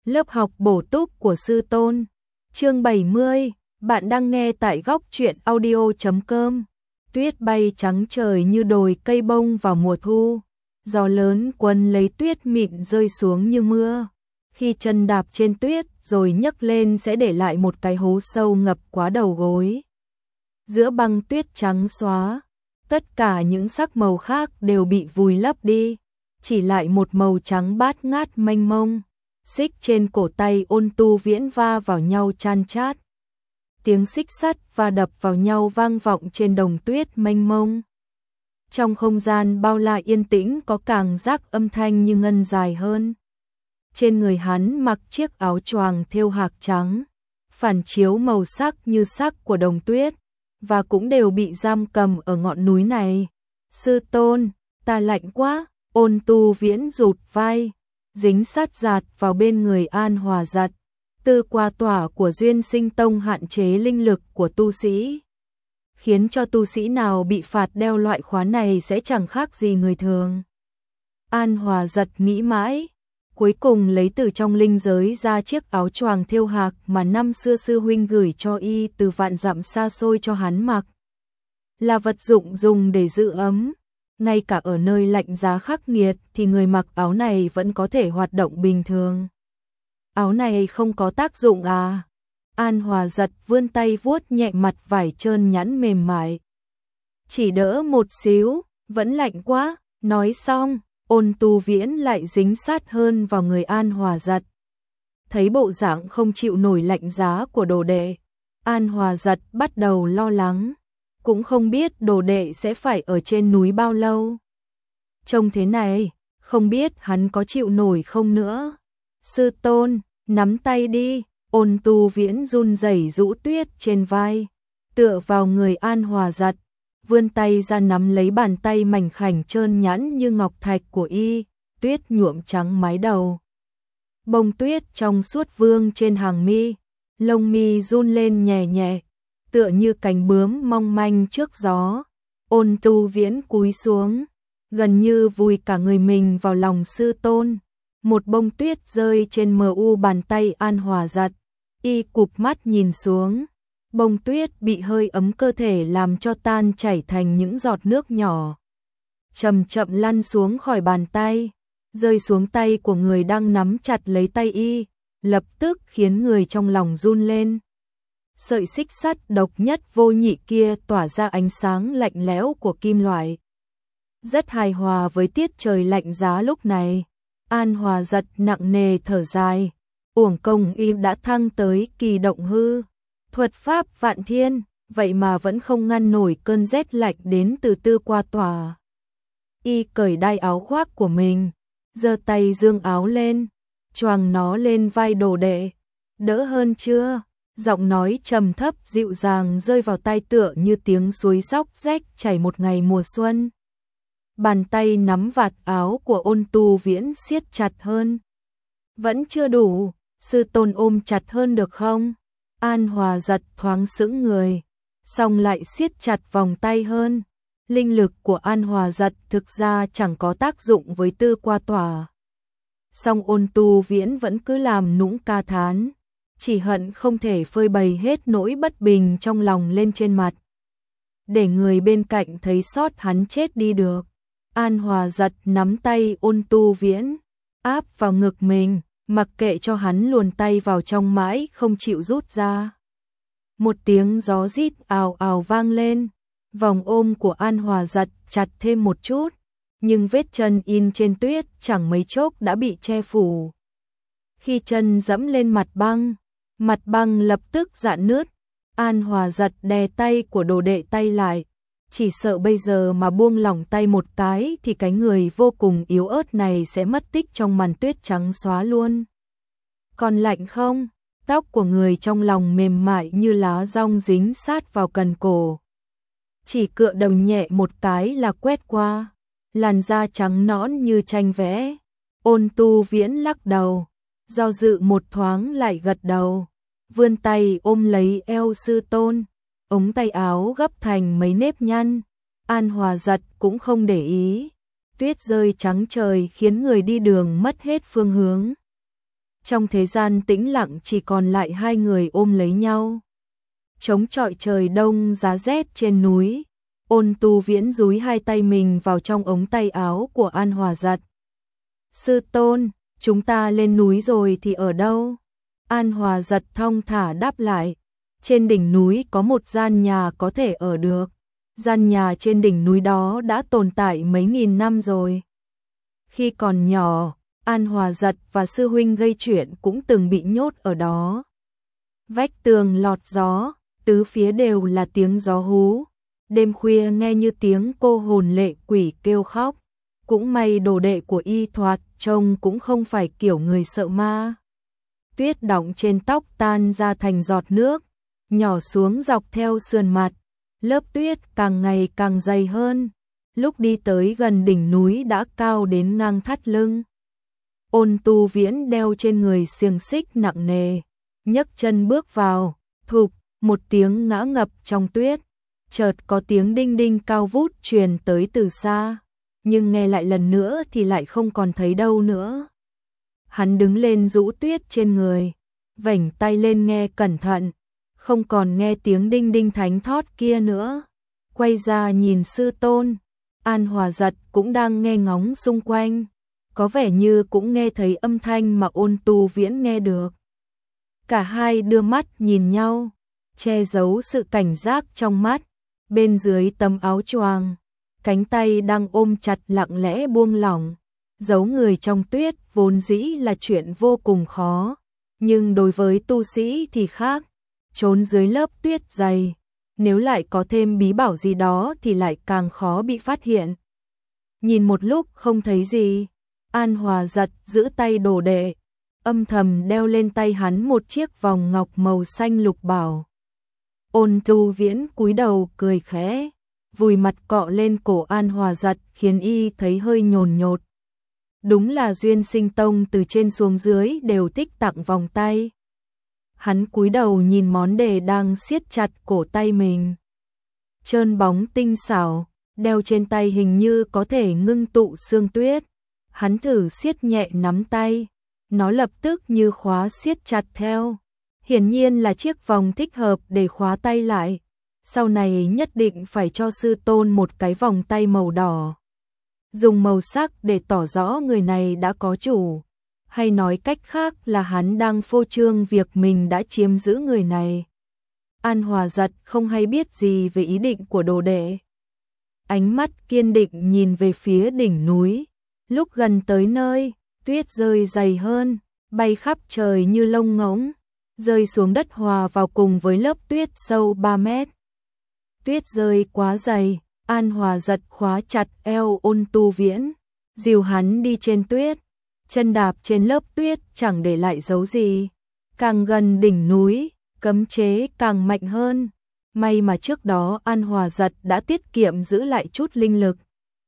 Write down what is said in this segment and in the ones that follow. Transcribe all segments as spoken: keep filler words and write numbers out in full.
Lớp học bổ túc của sư tôn. Chương bảy mươi, bạn đang nghe tại góc truyện audio chấm com. Tuyết bay trắng trời như đồi cây bông vào mùa thu. Gió lớn quấn lấy tuyết mịn rơi xuống như mưa. Khi chân đạp trên tuyết rồi nhấc lên sẽ để lại một cái hố sâu ngập quá đầu gối. Giữa băng tuyết trắng xóa, tất cả những sắc màu khác đều bị vùi lấp đi, chỉ lại một màu trắng bát ngát mênh mông. Xích trên cổ tay Ôn Tu Viễn va vào nhau chan chát. Tiếng xích sắt va đập vào nhau vang vọng trên đồng tuyết mênh mông. Trong không gian bao la yên tĩnh có càng rác âm thanh như ngân dài hơn. Trên người hắn mặc chiếc áo choàng thêu hạc trắng, phản chiếu màu sắc như sắc của đồng tuyết, và cũng đều bị giam cầm ở ngọn núi này. Sư tôn, ta lạnh quá. Ôn Tu Viễn rụt vai, dính sát giạt vào bên người An Hòa Giật. Tư qua tỏa của Duyên Sinh Tông hạn chế linh lực của tu sĩ, khiến cho tu sĩ nào bị phạt đeo loại khóa này sẽ chẳng khác gì người thường. An Hòa Giật nghĩ mãi, cuối cùng lấy từ trong linh giới ra chiếc áo choàng thêu hạc mà năm xưa sư huynh gửi cho y từ vạn dặm xa xôi cho hắn mặc. Là vật dụng dùng để giữ ấm, ngay cả ở nơi lạnh giá khắc nghiệt thì người mặc áo này vẫn có thể hoạt động bình thường. Áo này không có tác dụng à? An Hòa Giật vươn tay vuốt nhẹ mặt vải trơn nhẵn mềm mại. Chỉ đỡ một xíu, vẫn lạnh quá. Nói xong, Ôn Tu Viễn lại dính sát hơn vào người An Hòa Giật. Thấy bộ dạng không chịu nổi lạnh giá của đồ đệ, An Hòa Giật bắt đầu lo lắng. Cũng không biết đồ đệ sẽ phải ở trên núi bao lâu. Trông thế này, không biết hắn có chịu nổi không nữa. Sư tôn, nắm tay đi. Ôn Tu Viễn run rẩy rũ tuyết trên vai, tựa vào người An Hòa Giật, vươn tay ra nắm lấy bàn tay mảnh khảnh trơn nhẵn như ngọc thạch của y, tuyết nhuộm trắng mái đầu. Bông tuyết trong suốt vương trên hàng mi, lông mi run lên nhẹ nhẹ, tựa như cánh bướm mong manh trước gió. Ôn Tu Viễn cúi xuống, gần như vùi cả người mình vào lòng sư tôn. Một bông tuyết rơi trên mờ u bàn tay An Hòa Giật, y cụp mắt nhìn xuống. Bông tuyết bị hơi ấm cơ thể làm cho tan chảy thành những giọt nước nhỏ, chậm chậm lăn xuống khỏi bàn tay, rơi xuống tay của người đang nắm chặt lấy tay y, lập tức khiến người trong lòng run lên. Sợi xích sắt độc nhất vô nhị kia tỏa ra ánh sáng lạnh lẽo của kim loại, rất hài hòa với tiết trời lạnh giá lúc này. An Hòa Giật nặng nề thở dài, uổng công y đã thăng tới kỳ động hư, thuật pháp vạn thiên, vậy mà vẫn không ngăn nổi cơn rét lạnh đến từ tư qua tòa. Y cởi đai áo khoác của mình, giơ tay dương áo lên, choàng nó lên vai đồ đệ. Đỡ hơn chưa? Giọng nói trầm thấp dịu dàng rơi vào tai tựa như tiếng suối róc rách chảy một ngày mùa xuân. Bàn tay nắm vạt áo của Ôn Tu Viễn siết chặt hơn. Vẫn chưa đủ, sư tôn ôm chặt hơn được không? An Hòa Giật thoáng sững người, xong lại siết chặt vòng tay hơn. Linh lực của An Hòa Giật thực ra chẳng có tác dụng với tư qua tỏa. Song Ôn Tu Viễn vẫn cứ làm nũng ca thán, chỉ hận không thể phơi bày hết nỗi bất bình trong lòng lên trên mặt, để người bên cạnh thấy sót hắn chết đi được. An Hòa Giật nắm tay Ôn Tu Viễn, áp vào ngực mình, mặc kệ cho hắn luồn tay vào trong mãi không chịu rút ra. Một tiếng gió rít ào ào vang lên, vòng ôm của An Hòa Giật chặt thêm một chút, nhưng vết chân in trên tuyết chẳng mấy chốc đã bị che phủ. Khi chân dẫm lên mặt băng, mặt băng lập tức rạn nứt. An Hòa Giật đè tay của đồ đệ tay lại, chỉ sợ bây giờ mà buông lỏng tay một cái thì cái người vô cùng yếu ớt này sẽ mất tích trong màn tuyết trắng xóa luôn. Còn lạnh không? Tóc của người trong lòng mềm mại như lá dong dính sát vào cần cổ. Chỉ cựa đầu nhẹ một cái là quét qua, làn da trắng nõn như tranh vẽ. Ôn Tu Viễn lắc đầu, do dự một thoáng lại gật đầu, vươn tay ôm lấy eo sư tôn. Ống tay áo gấp thành mấy nếp nhăn. An Hòa Giật cũng không để ý. Tuyết rơi trắng trời khiến người đi đường mất hết phương hướng. Trong thế gian tĩnh lặng chỉ còn lại hai người ôm lấy nhau. Chống chọi trời đông giá rét trên núi, Ôn Tu Viễn dúi hai tay mình vào trong ống tay áo của An Hòa Giật. Sư tôn, chúng ta lên núi rồi thì ở đâu? An Hòa Giật thong thả đáp lại. Trên đỉnh núi có một gian nhà có thể ở được. Gian nhà trên đỉnh núi đó đã tồn tại mấy nghìn năm rồi. Khi còn nhỏ, An Hòa Giật và sư huynh gây chuyện cũng từng bị nhốt ở đó. Vách tường lọt gió, tứ phía đều là tiếng gió hú. Đêm khuya nghe như tiếng cô hồn lệ quỷ kêu khóc. Cũng may đồ đệ của y thoạt trông cũng không phải kiểu người sợ ma. Tuyết đọng trên tóc tan ra thành giọt nước, nhỏ xuống dọc theo sườn mặt. Lớp tuyết càng ngày càng dày hơn. Lúc đi tới gần đỉnh núi đã cao đến ngang thắt lưng. Ôn Tu Viễn đeo trên người xiềng xích nặng nề, nhấc chân bước vào, thụp, một tiếng ngã ngập trong tuyết. Chợt có tiếng đinh đinh cao vút truyền tới từ xa, nhưng nghe lại lần nữa thì lại không còn thấy đâu nữa. Hắn đứng lên rũ tuyết trên người, vểnh tay lên nghe cẩn thận, không còn nghe tiếng đinh đinh thánh thót kia nữa. Quay ra nhìn sư tôn, An Hòa Giật cũng đang nghe ngóng xung quanh, có vẻ như cũng nghe thấy âm thanh mà Ôn Tu Viễn nghe được. Cả hai đưa mắt nhìn nhau, che giấu sự cảnh giác trong mắt. Bên dưới tấm áo choàng, cánh tay đang ôm chặt lặng lẽ buông lỏng. Giấu người trong tuyết vốn dĩ là chuyện vô cùng khó, nhưng đối với tu sĩ thì khác. Trốn dưới lớp tuyết dày, nếu lại có thêm bí bảo gì đó thì lại càng khó bị phát hiện. Nhìn một lúc không thấy gì, An Hòa Giật giữ tay đồ đệ, âm thầm đeo lên tay hắn một chiếc vòng ngọc màu xanh lục bảo. Ôn Tu Viễn cúi đầu cười khẽ, vùi mặt cọ lên cổ An Hòa Giật khiến y thấy hơi nhồn nhột. Đúng là Duyên Sinh Tông từ trên xuống dưới đều thích tặng vòng tay. Hắn cúi đầu nhìn món đề đang siết chặt cổ tay mình. Trơn bóng tinh xảo, đeo trên tay hình như có thể ngưng tụ sương tuyết. Hắn thử siết nhẹ nắm tay, nó lập tức như khóa siết chặt theo. Hiển nhiên là chiếc vòng thích hợp để khóa tay lại. Sau này nhất định phải cho sư tôn một cái vòng tay màu đỏ. Dùng màu sắc để tỏ rõ người này đã có chủ. Hay nói cách khác là hắn đang phô trương việc mình đã chiếm giữ người này. An Hòa Giật không hay biết gì về ý định của đồ đệ. Ánh mắt kiên định nhìn về phía đỉnh núi. Lúc gần tới nơi, tuyết rơi dày hơn, bay khắp trời như lông ngỗng, rơi xuống đất hòa vào cùng với lớp tuyết sâu ba mét. Tuyết rơi quá dày, An Hòa Giật khóa chặt eo Ôn Tu Viễn, dìu hắn đi trên tuyết, chân đạp trên lớp tuyết chẳng để lại dấu gì. Càng gần đỉnh núi, cấm chế càng mạnh hơn. May mà trước đó An Hòa Giật đã tiết kiệm giữ lại chút linh lực.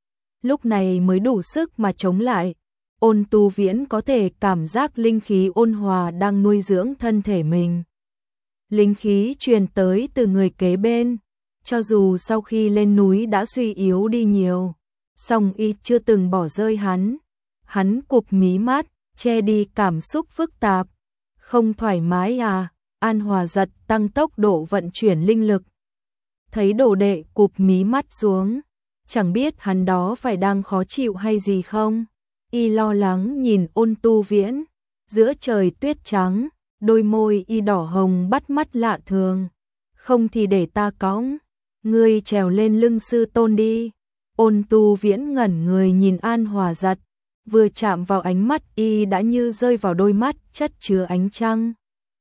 Lúc này mới đủ sức mà chống lại. Ôn Tu Viễn có thể cảm giác linh khí ôn hòa đang nuôi dưỡng thân thể mình. Linh khí truyền tới từ người kế bên, cho dù sau khi lên núi đã suy yếu đi nhiều, song y chưa từng bỏ rơi hắn. Hắn cụp mí mắt, che đi cảm xúc phức tạp. Không thoải mái à? An Hòa Giật tăng tốc độ vận chuyển linh lực. Thấy đồ đệ cụp mí mắt xuống, chẳng biết hắn đó phải đang khó chịu hay gì không. Y lo lắng nhìn Ôn Tu Viễn, giữa trời tuyết trắng, đôi môi y đỏ hồng bắt mắt lạ thường. Không thì để ta cõng, ngươi trèo lên lưng sư tôn đi. Ôn Tu Viễn ngẩn người nhìn An Hòa Giật, vừa chạm vào ánh mắt y đã như rơi vào đôi mắt chất chứa ánh trăng.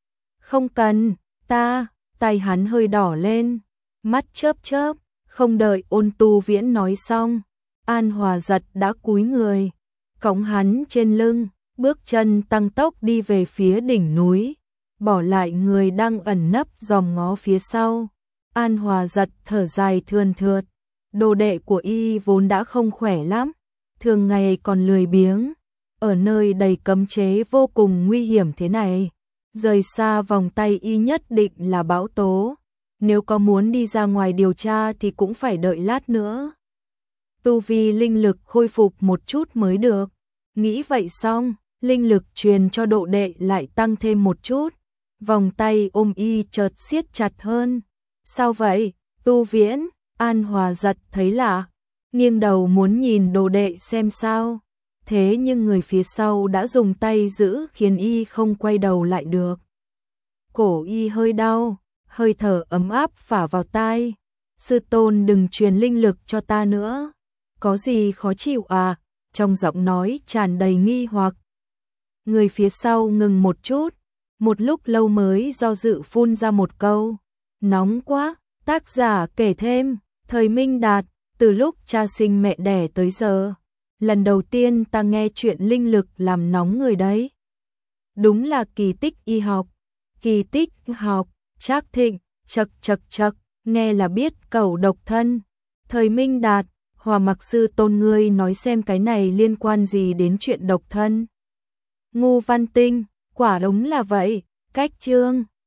Không cần, ta, tay hắn hơi đỏ lên, mắt chớp chớp, không đợi Ôn Tu Viễn nói xong, An Hòa Giật đã cúi người, cõng hắn trên lưng, bước chân tăng tốc đi về phía đỉnh núi, bỏ lại người đang ẩn nấp dòm ngó phía sau. An Hòa Giật thở dài thườn thượt, đồ đệ của y vốn đã không khỏe lắm, thường ngày còn lười biếng, ở nơi đầy cấm chế vô cùng nguy hiểm thế này, rời xa vòng tay y nhất định là bão tố, nếu có muốn đi ra ngoài điều tra thì cũng phải đợi lát nữa. Tu vi linh lực khôi phục một chút mới được. Nghĩ vậy xong, linh lực truyền cho độ đệ lại tăng thêm một chút, vòng tay ôm y chợt siết chặt hơn. Sao vậy? Tu Viễn, An Hòa giật thấy lạ, nghiêng đầu muốn nhìn đồ đệ xem sao. Thế nhưng người phía sau đã dùng tay giữ khiến y không quay đầu lại được. Cổ y hơi đau, hơi thở ấm áp phả vào tai. Sư tôn đừng truyền linh lực cho ta nữa. Có gì khó chịu à? Trong giọng nói tràn đầy nghi hoặc. Người phía sau ngừng một chút, một lúc lâu mới do dự phun ra một câu. Nóng quá, tác giả kể thêm, thời Minh Đạt, từ lúc cha sinh mẹ đẻ tới giờ. Lần đầu tiên ta nghe chuyện linh lực làm nóng người đấy. Đúng là kỳ tích y học, kỳ tích học, Trác Thịnh, chật chật chật, nghe là biết cẩu độc thân. Thời Minh Đạt, Hòa Mặc sư tôn ngươi nói xem cái này liên quan gì đến chuyện độc thân. Ngô Văn Tinh, quả đúng là vậy, cách chương.